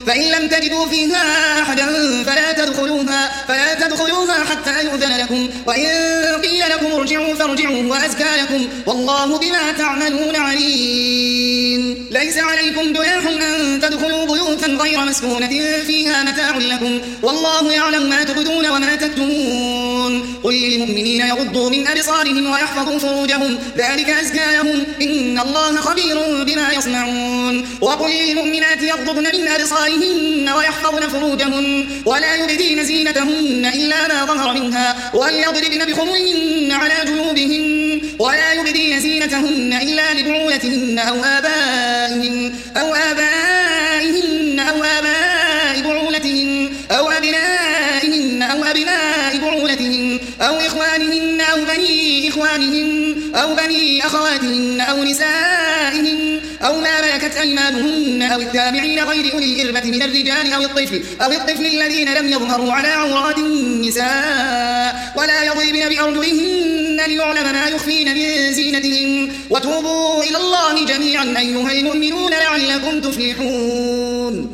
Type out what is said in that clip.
فإن لم تجدوا فيها أحدا فلا تدخلوها حتى يؤذن لكم، وإن قيل لكم ارجعوا فارجعوا وأزكى لكم، والله بما تعملون عليم. ليس عليكم جناح أن تدخلوا بيوتا غير مسكونة فيها متاع لكم، والله يعلم ما تبدون وما تكتمون. قل للمؤمنين يغضوا من أبصارهم ويحفظوا فروجهم، ذلك أزكى لهم، إن الله خبير بما يصنعون. وقل للمؤمنات يغضضن من أبصارهن ويحفظن فروجهن ولا يبدين زينتهن إلا ما ظهر منها، وليضربن بخمرهن على جيوبهن ولا يبدين زينتهن إلا لبعولتهن أو آبائهن أو آباء بعولتهن أو أبنائهن أو أبناء بعولتهن أو إخوانهن أو بني إخوانهن أو بني أخواتهن أو نسائهن أو ما ملكت أيمانهن أو التابعين غير أولي الإربة من الرجال أو الطفل الذين لم يظهروا على عورات النساء، ولا يضربن بأرجلهن ليعلم ما يخفين من زينتهن، وتوبوا إلى الله جميعا أيها المؤمنون لعلكم تفلحون.